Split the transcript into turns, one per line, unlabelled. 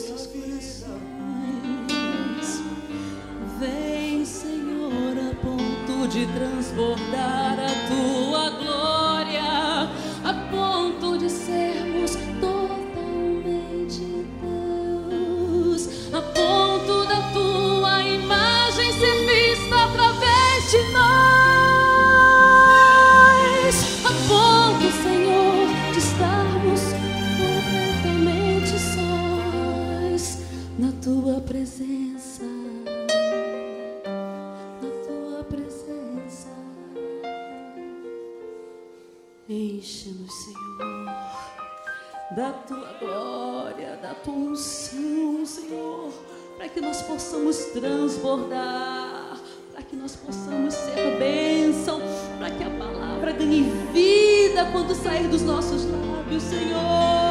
nossos corações. Vem, Senhor, a ponto de transbordar a tua glória, a ponto de sermos totalmente teus, a ponto da tua imagem ser vista através de nós, a ponto, Senhor, de estarmos completamente sós na tua presença. Enche-nos, Senhor, da tua glória, da tua unção, Senhor, para que nós possamos transbordar, para que nós possamos ser bênção, para que a palavra ganhe vida quando sair dos nossos lábios, Senhor.